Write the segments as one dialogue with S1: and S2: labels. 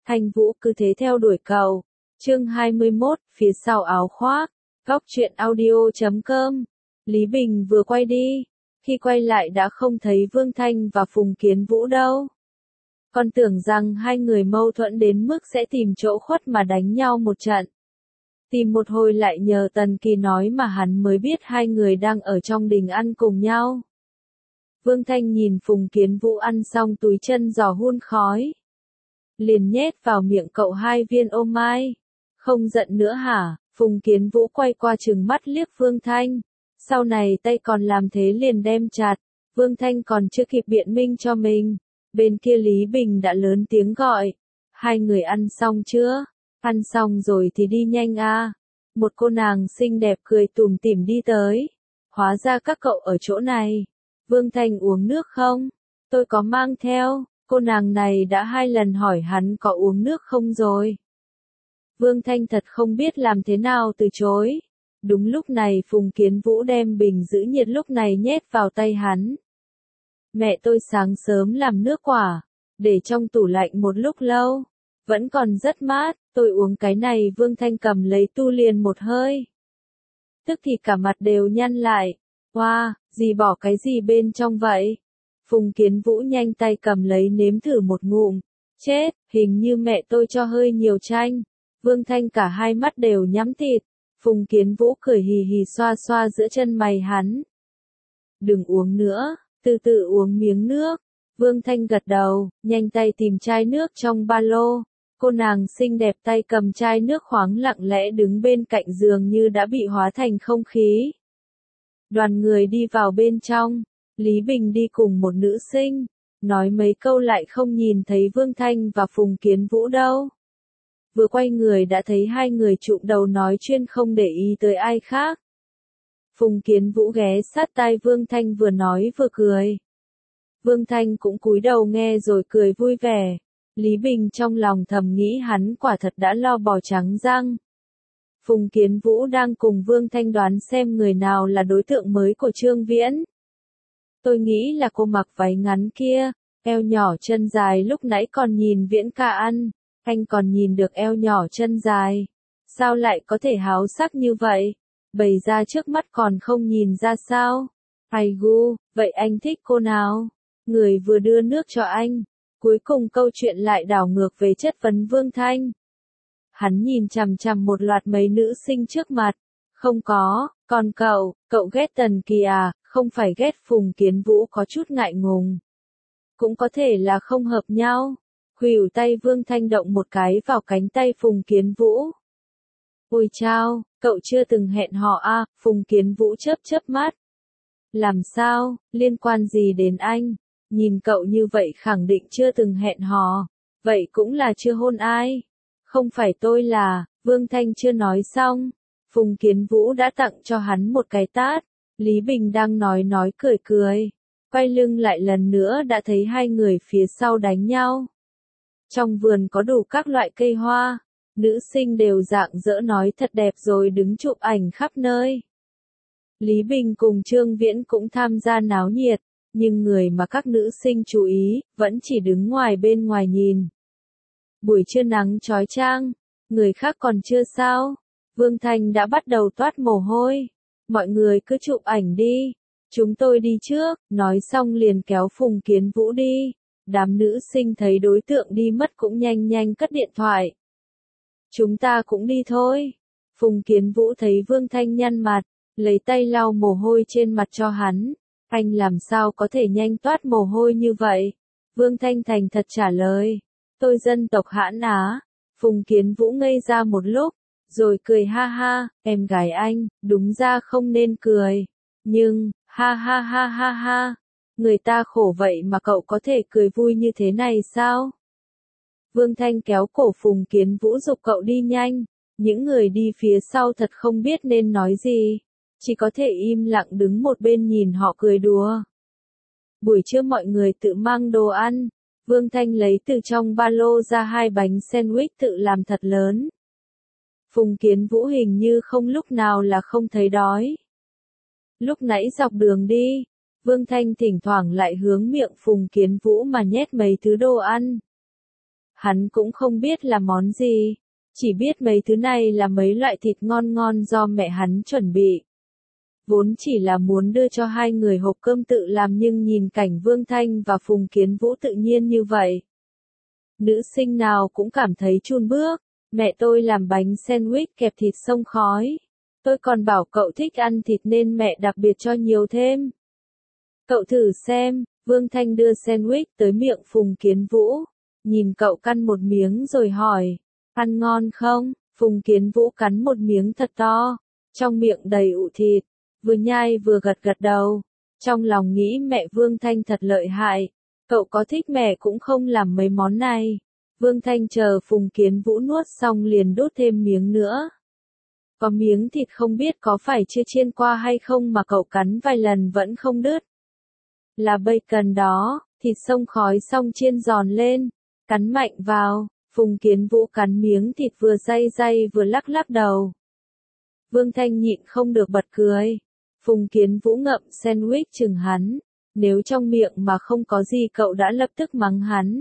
S1: Thanh Vũ cứ thế theo đuổi cậu. Chương 21, phía sau áo khoác. Góc truyện audio.com. Lý Bình vừa quay đi. Khi quay lại đã không thấy Vương Thanh và Phùng Kiến Vũ đâu. Con tưởng rằng hai người mâu thuẫn đến mức sẽ tìm chỗ khuất mà đánh nhau một trận. Tìm một hồi lại nhờ Tần Kỳ nói mà hắn mới biết hai người đang ở trong đình ăn cùng nhau. Vương Thanh nhìn Phùng Kiến Vũ ăn xong túi chân giò hun khói. Liền nhét vào miệng cậu 2 viên ô mai. Không giận nữa hả? Phùng Kiến Vũ quay qua trừng mắt liếc Vương Thanh. Sau này tay còn làm thế liền đem chặt. Vương Thanh còn chưa kịp biện minh cho mình. Bên kia Lý Bình đã lớn tiếng gọi. Hai người ăn xong chưa? Ăn xong rồi thì đi nhanh à. Một cô nàng xinh đẹp cười tủm tỉm đi tới. Hóa ra các cậu ở chỗ này. Vương Thanh uống nước không? Tôi có mang theo. Cô nàng này đã 2 lần hỏi hắn có uống nước không rồi. Vương Thanh thật không biết làm thế nào từ chối. Đúng lúc này Phùng Kiến Vũ đem bình giữ nhiệt lúc này nhét vào tay hắn. Mẹ tôi sáng sớm làm nước quả, để trong tủ lạnh một lúc lâu. Vẫn còn rất mát, tôi uống cái này. Vương Thanh cầm lấy tu liền một hơi. Tức thì cả mặt đều nhăn lại. Wow, dì bỏ cái gì bên trong vậy? Phùng Kiến Vũ nhanh tay cầm lấy nếm thử một ngụm. Chết, hình như mẹ tôi cho hơi nhiều chanh. Vương Thanh cả hai mắt đều nhắm tịt. Phùng Kiến Vũ cười hì hì xoa xoa giữa chân mày hắn. Đừng uống nữa, từ từ uống miếng nước. Vương Thanh gật đầu, nhanh tay tìm chai nước trong ba lô. Cô nàng xinh đẹp tay cầm chai nước khoáng lặng lẽ đứng bên cạnh giường như đã bị hóa thành không khí. Đoàn người đi vào bên trong. Lý Bình đi cùng một nữ sinh. Nói mấy câu lại không nhìn thấy Vương Thanh và Phùng Kiến Vũ đâu. Vừa quay người đã thấy hai người chụm đầu nói chuyên không để ý tới ai khác. Phùng Kiến Vũ ghé sát tai Vương Thanh vừa nói vừa cười. Vương Thanh cũng cúi đầu nghe rồi cười vui vẻ. Lý Bình trong lòng thầm nghĩ hắn quả thật đã lo bò trắng răng. Phùng Kiến Vũ đang cùng Vương Thanh đoán xem người nào là đối tượng mới của Trương Viễn. Tôi nghĩ là cô mặc váy ngắn kia, eo nhỏ chân dài lúc nãy còn nhìn Viễn ca ăn, anh còn nhìn được eo nhỏ chân dài. Sao lại có thể háo sắc như vậy? Bày ra trước mắt còn không nhìn ra sao? Ai gu, vậy anh thích cô nào? Người vừa đưa nước cho anh. Cuối cùng câu chuyện lại đảo ngược về chất vấn Vương Thanh. Hắn nhìn chằm chằm một loạt mấy nữ sinh trước mặt. Không có, còn cậu ghét Tần Kỳ à? Không phải ghét. Phùng Kiến Vũ có chút ngại ngùng. Cũng có thể là không hợp nhau. Khuỷu tay Vương Thanh động một cái vào cánh tay Phùng Kiến Vũ. Ôi chao, cậu chưa từng hẹn hò à? Phùng Kiến Vũ chớp mắt. Làm sao, liên quan gì đến anh? Nhìn cậu như vậy khẳng định chưa từng hẹn hò. Vậy cũng là chưa hôn ai. Không phải tôi là, Vương Thanh chưa nói xong. Phùng Kiến Vũ đã tặng cho hắn một cái tát. Lý Bình đang nói cười. Quay lưng lại lần nữa đã thấy hai người phía sau đánh nhau. Trong vườn có đủ các loại cây hoa. Nữ sinh đều rạng rỡ nói thật đẹp rồi đứng chụp ảnh khắp nơi. Lý Bình cùng Trương Viễn cũng tham gia náo nhiệt. Nhưng người mà các nữ sinh chú ý, vẫn chỉ đứng ngoài bên ngoài nhìn. Buổi trưa nắng chói chang, người khác còn chưa sao. Vương Thanh đã bắt đầu toát mồ hôi. Mọi người cứ chụp ảnh đi. Chúng tôi đi trước, nói xong liền kéo Phùng Kiến Vũ đi. Đám nữ sinh thấy đối tượng đi mất cũng nhanh cất điện thoại. Chúng ta cũng đi thôi. Phùng Kiến Vũ thấy Vương Thanh nhăn mặt, lấy tay lau mồ hôi trên mặt cho hắn. Anh làm sao có thể nhanh toát mồ hôi như vậy? Vương Thanh thành thật trả lời. Tôi dân tộc Hãn Á. Phùng Kiến Vũ ngây ra một lúc, rồi cười ha ha, em gái anh, đúng ra không nên cười. Nhưng, ha ha ha ha ha, người ta khổ vậy mà cậu có thể cười vui như thế này sao? Vương Thanh kéo cổ Phùng Kiến Vũ giục cậu đi nhanh. Những người đi phía sau thật không biết nên nói gì. Chỉ có thể im lặng đứng một bên nhìn họ cười đùa. Buổi trưa mọi người tự mang đồ ăn. Vương Thanh lấy từ trong ba lô ra 2 bánh sandwich tự làm thật lớn. Phùng Kiến Vũ hình như không lúc nào là không thấy đói. Lúc nãy dọc đường đi, Vương Thanh thỉnh thoảng lại hướng miệng Phùng Kiến Vũ mà nhét mấy thứ đồ ăn. Hắn cũng không biết là món gì, chỉ biết mấy thứ này là mấy loại thịt ngon ngon do mẹ hắn chuẩn bị. Vốn chỉ là muốn đưa cho hai người hộp cơm tự làm nhưng nhìn cảnh Vương Thanh và Phùng Kiến Vũ tự nhiên như vậy. Nữ sinh nào cũng cảm thấy chun bước, mẹ tôi làm bánh sandwich kẹp thịt xông khói. Tôi còn bảo cậu thích ăn thịt nên mẹ đặc biệt cho nhiều thêm. Cậu thử xem, Vương Thanh đưa sandwich tới miệng Phùng Kiến Vũ. Nhìn cậu căn một miếng rồi hỏi, ăn ngon không? Phùng Kiến Vũ cắn một miếng thật to, trong miệng đầy ụ thịt, vừa nhai vừa gật gật đầu. Trong lòng nghĩ mẹ Vương Thanh thật lợi hại, cậu có thích mẹ cũng không làm mấy món này. Vương Thanh chờ Phùng Kiến Vũ nuốt xong liền đút thêm miếng nữa. Có miếng thịt không biết có phải chưa chiên qua hay không mà cậu cắn vài lần vẫn không đứt. Là bacon đó, thịt xông khói xong chiên giòn lên, cắn mạnh vào, Phùng Kiến Vũ cắn miếng thịt vừa day day vừa lắc lắc đầu. Vương Thanh nhịn không được bật cười. Phùng Kiến Vũ ngậm sandwich chừng hắn, nếu trong miệng mà không có gì cậu đã lập tức mắng hắn.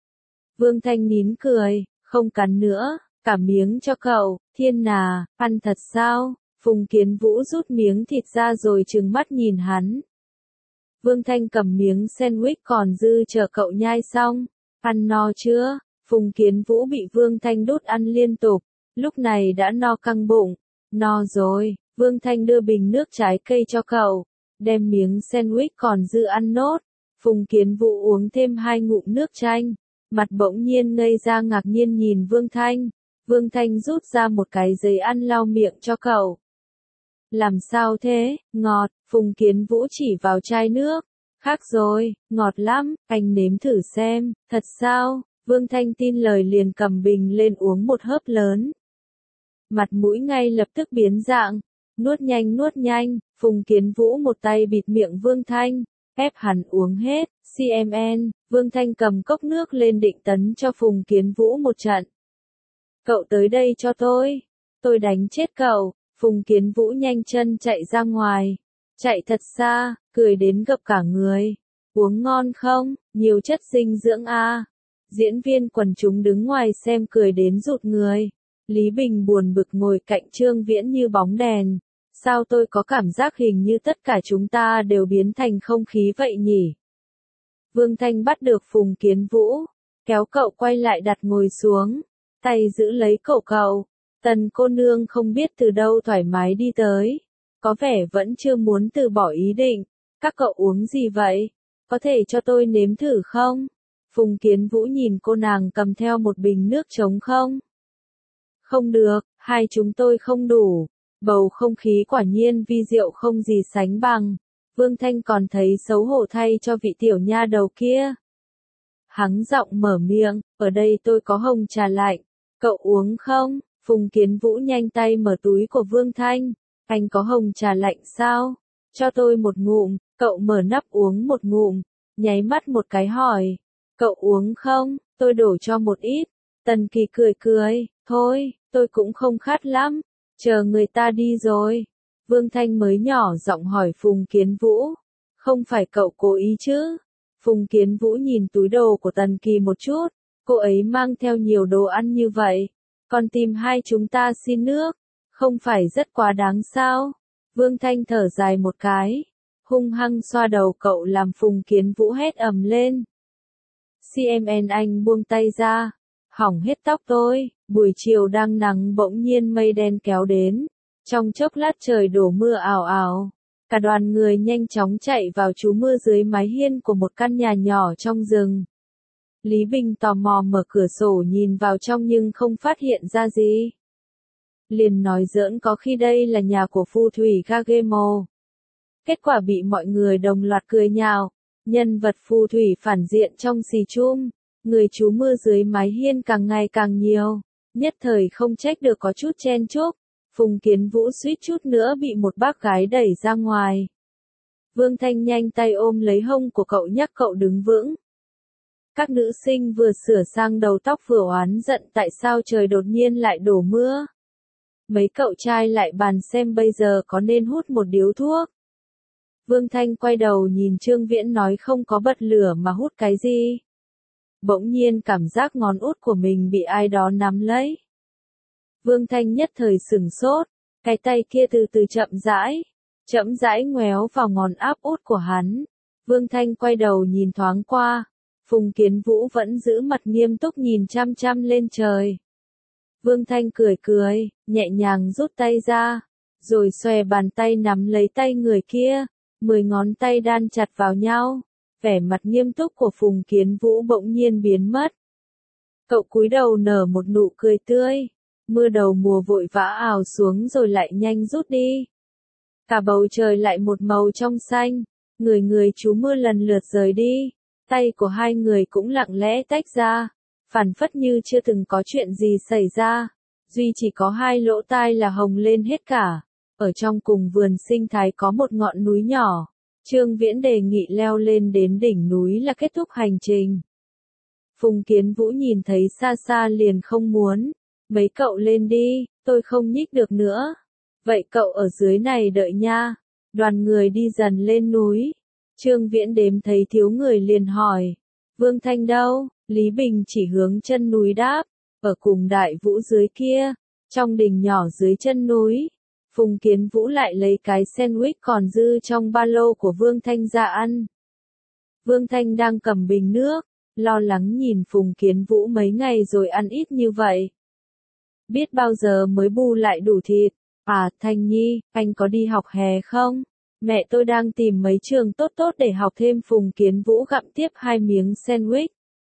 S1: Vương Thanh nín cười, không cắn nữa, cả miếng cho cậu, thiên nà, ăn thật sao? Phùng Kiến Vũ rút miếng thịt ra rồi trừng mắt nhìn hắn. Vương Thanh cầm miếng sandwich còn dư chờ cậu nhai xong, ăn no chưa? Phùng Kiến Vũ bị Vương Thanh đút ăn liên tục, lúc này đã no căng bụng. No rồi, Vương Thanh đưa bình nước trái cây cho cậu, đem miếng sandwich còn dư ăn nốt. Phùng Kiến Vũ uống thêm 2 ngụm nước chanh, mặt bỗng nhiên ngây ra ngạc nhiên nhìn Vương Thanh. Vương Thanh rút ra một cái giấy ăn lau miệng cho cậu. Làm sao thế, ngọt, Phùng Kiến Vũ chỉ vào chai nước. Khác rồi, ngọt lắm, anh nếm thử xem, thật sao? Vương Thanh tin lời liền cầm bình lên uống một hớp lớn. Mặt mũi ngay lập tức biến dạng, nuốt nhanh, Phùng Kiến Vũ một tay bịt miệng Vương Thanh, ép hắn uống hết. CMN, Vương Thanh cầm cốc nước lên định tấn cho Phùng Kiến Vũ một trận. Cậu tới đây cho tôi đánh chết cậu. Phùng Kiến Vũ nhanh chân chạy ra ngoài, chạy thật xa, cười đến gập cả người. Uống ngon không, nhiều chất dinh dưỡng à. Diễn viên quần chúng đứng ngoài xem cười đến rụt người. Lý Bình buồn bực ngồi cạnh Trương Viễn như bóng đèn. Sao tôi có cảm giác hình như tất cả chúng ta đều biến thành không khí vậy nhỉ? Vương Thanh bắt được Phùng Kiến Vũ, kéo cậu quay lại đặt ngồi xuống, tay giữ lấy cậu. Tần cô nương không biết từ đâu thoải mái đi tới, có vẻ vẫn chưa muốn từ bỏ ý định. Các cậu uống gì vậy? Có thể cho tôi nếm thử không? Phùng Kiến Vũ nhìn cô nàng cầm theo một bình nước trống không? Không được, hai chúng tôi không đủ. Bầu không khí quả nhiên vi diệu không gì sánh bằng. Vương Thanh còn thấy xấu hổ thay cho vị tiểu nha đầu kia. Hắng giọng mở miệng, ở đây tôi có hồng trà lạnh, cậu uống không? Phùng Kiến Vũ nhanh tay mở túi của Vương Thanh, anh có hồng trà lạnh sao? Cho tôi một ngụm. Cậu mở nắp uống một ngụm, nháy mắt một cái hỏi, cậu uống không? Tôi đổ cho một ít. Tần Kỳ cười, thôi, tôi cũng không khát lắm, chờ người ta đi rồi. Vương Thanh mới nhỏ giọng hỏi Phùng Kiến Vũ, không phải cậu cố ý chứ? Phùng Kiến Vũ nhìn túi đồ của Tần Kỳ một chút, cô ấy mang theo nhiều đồ ăn như vậy, còn tìm hai chúng ta xin nước, không phải rất quá đáng sao? Vương Thanh thở dài một cái, hung hăng xoa đầu cậu làm Phùng Kiến Vũ hét ầm lên. CMN anh buông tay ra, hỏng hết tóc tôi. Buổi chiều đang nắng bỗng nhiên mây đen kéo đến, trong chốc lát trời đổ mưa ào ào. Cả đoàn người nhanh chóng chạy vào trú mưa dưới mái hiên của một căn nhà nhỏ trong rừng. Lý Bình tò mò mở cửa sổ nhìn vào trong nhưng không phát hiện ra gì. Liền nói giỡn có khi đây là nhà của phù thủy Gagemo. Kết quả bị mọi người đồng loạt cười nhạo. Nhân vật phù thủy phản diện trong xì chum, người trú mưa dưới mái hiên càng ngày càng nhiều, nhất thời không trách được có chút chen chúc. Phùng Kiến Vũ suýt chút nữa bị một bác gái đẩy ra ngoài. Vương Thanh nhanh tay ôm lấy hông của cậu nhắc cậu đứng vững. Các nữ sinh vừa sửa sang đầu tóc vừa oán giận tại sao trời đột nhiên lại đổ mưa. Mấy cậu trai lại bàn xem bây giờ có nên hút một điếu thuốc. Vương Thanh quay đầu nhìn Trương Viễn nói không có bật lửa mà hút cái gì. bỗng nhiên cảm giác ngón út của mình bị ai đó nắm lấy. Vương Thanh nhất thời sửng sốt, cái tay kia từ từ chậm rãi ngoéo vào ngón áp út của hắn. Vương Thanh quay đầu nhìn thoáng qua, Phùng Kiến Vũ vẫn giữ mặt nghiêm túc nhìn chăm chăm lên trời. Vương Thanh cười, nhẹ nhàng rút tay ra, rồi xòe bàn tay nắm lấy tay người kia, 10 ngón tay đan chặt vào nhau, vẻ mặt nghiêm túc của Phùng Kiến Vũ bỗng nhiên biến mất. Cậu cúi đầu nở một nụ cười tươi, mưa đầu mùa vội vã ào xuống rồi lại nhanh rút đi. Cả bầu trời lại một màu trong xanh, người trú mưa lần lượt rời đi, tay của hai người cũng lặng lẽ tách ra, phảng phất như chưa từng có chuyện gì xảy ra, duy chỉ có hai lỗ tai là hồng lên hết cả. Ở trong cùng vườn sinh thái có một ngọn núi nhỏ, Trương Viễn đề nghị leo lên đến đỉnh núi là kết thúc hành trình. Phùng Kiến Vũ nhìn thấy xa xa liền không muốn, mấy cậu lên đi, tôi không nhích được nữa. Vậy cậu ở dưới này đợi nha. Đoàn người đi dần lên núi. Trương Viễn đếm thấy thiếu người liền hỏi. Vương Thanh đâu? Lý Bình chỉ hướng chân núi đáp. Ở cùng Đại Vũ dưới kia. Trong đình nhỏ dưới chân núi. Phùng Kiến Vũ lại lấy cái sandwich còn dư trong ba lô của Vương Thanh ra ăn. Vương Thanh đang cầm bình nước. Lo lắng nhìn Phùng Kiến Vũ mấy ngày rồi ăn ít như vậy. Biết bao giờ mới bù lại đủ thịt. À, Thanh Nhi, anh có đi học hè không? Mẹ tôi đang tìm mấy trường tốt để học thêm. Phùng Kiến Vũ gặm tiếp 2 miếng sandwich.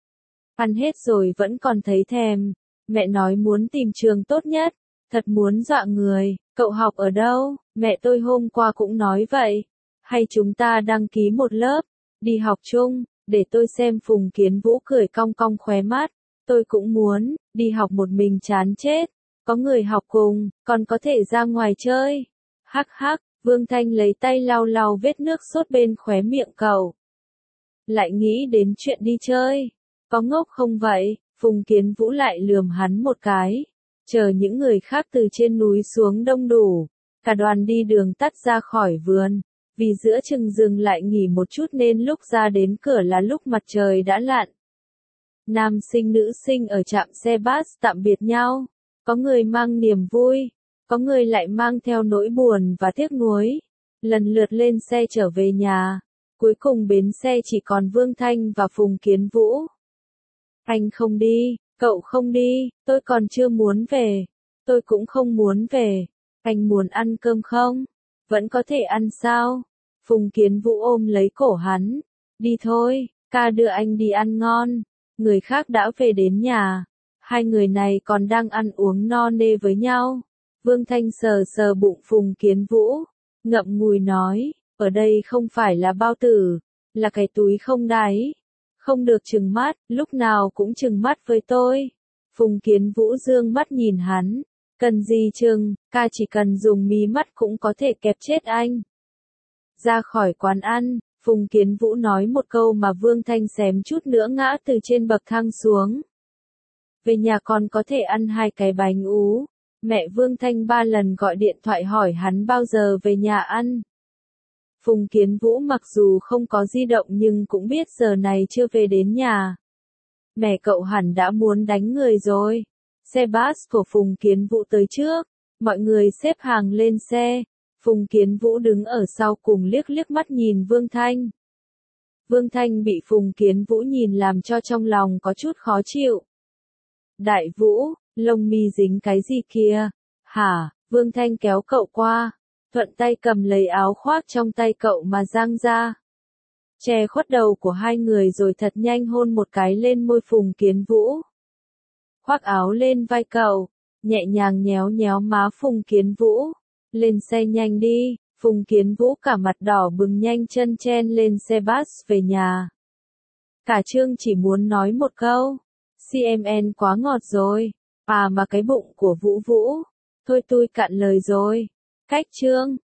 S1: Ăn hết rồi vẫn còn thấy thèm. Mẹ nói muốn tìm trường tốt nhất. Thật muốn dọa người. Cậu học ở đâu? Mẹ tôi hôm qua cũng nói vậy. Hay chúng ta đăng ký một lớp, đi học chung, để tôi xem. Phùng Kiến Vũ cười cong cong khóe mắt. Tôi cũng muốn, đi học một mình chán chết. Có người học cùng, còn có thể ra ngoài chơi. Hắc hắc, Vương Thanh lấy tay lau vết nước sốt bên khóe miệng cậu. Lại nghĩ đến chuyện đi chơi. Có ngốc không vậy? Phùng Kiến Vũ lại lườm hắn một cái. Chờ những người khác từ trên núi xuống đông đủ. Cả đoàn đi đường tắt ra khỏi vườn. Vì giữa chừng dừng lại nghỉ một chút nên lúc ra đến cửa là lúc mặt trời đã lặn. Nam sinh nữ sinh ở trạm xe bus tạm biệt nhau. Có người mang niềm vui, có người lại mang theo nỗi buồn và tiếc nuối. Lần lượt lên xe trở về nhà. Cuối cùng bến xe chỉ còn Vương Thanh và Phùng Kiến Vũ. Anh không đi, cậu không đi, tôi còn chưa muốn về. Tôi cũng không muốn về. Anh muốn ăn cơm không? Vẫn có thể ăn sao? Phùng Kiến Vũ ôm lấy cổ hắn. Đi thôi, ca đưa anh đi ăn ngon. Người khác đã về đến nhà. Hai người này còn đang ăn uống no nê với nhau. Vương Thanh sờ bụng Phùng Kiến Vũ, ngậm ngùi nói, ở đây không phải là bao tử, là cái túi không đáy. Không được trừng mắt, lúc nào cũng trừng mắt với tôi. Phùng Kiến Vũ dương mắt nhìn hắn, cần gì trừng, ca chỉ cần dùng mí mắt cũng có thể kẹp chết anh. Ra khỏi quán ăn, Phùng Kiến Vũ nói một câu mà Vương Thanh xém chút nữa ngã từ trên bậc thang xuống. Về nhà còn có thể ăn 2 cái bánh ú. Mẹ Vương Thanh 3 lần gọi điện thoại hỏi hắn bao giờ về nhà ăn. Phùng Kiến Vũ mặc dù không có di động nhưng cũng biết giờ này chưa về đến nhà. Mẹ cậu hẳn đã muốn đánh người rồi. Xe bus của Phùng Kiến Vũ tới trước. Mọi người xếp hàng lên xe. Phùng Kiến Vũ đứng ở sau cùng liếc mắt nhìn Vương Thanh. Vương Thanh bị Phùng Kiến Vũ nhìn làm cho trong lòng có chút khó chịu. Đại Vũ, lông mi dính cái gì kia? Hả? Vương Thanh kéo cậu qua, thuận tay cầm lấy áo khoác trong tay cậu mà giang ra. Che khuất đầu của hai người rồi thật nhanh hôn một cái lên môi Phùng Kiến Vũ. Khoác áo lên vai cậu, nhẹ nhàng nhéo má Phùng Kiến Vũ. Lên xe nhanh đi. Phùng Kiến Vũ cả mặt đỏ bừng nhanh chân chen lên xe bus về nhà. Cả Trương chỉ muốn nói một câu. CMN quá ngọt rồi. À mà cái bụng của Vũ Vũ. Thôi tôi cạn lời rồi. Cách Trương.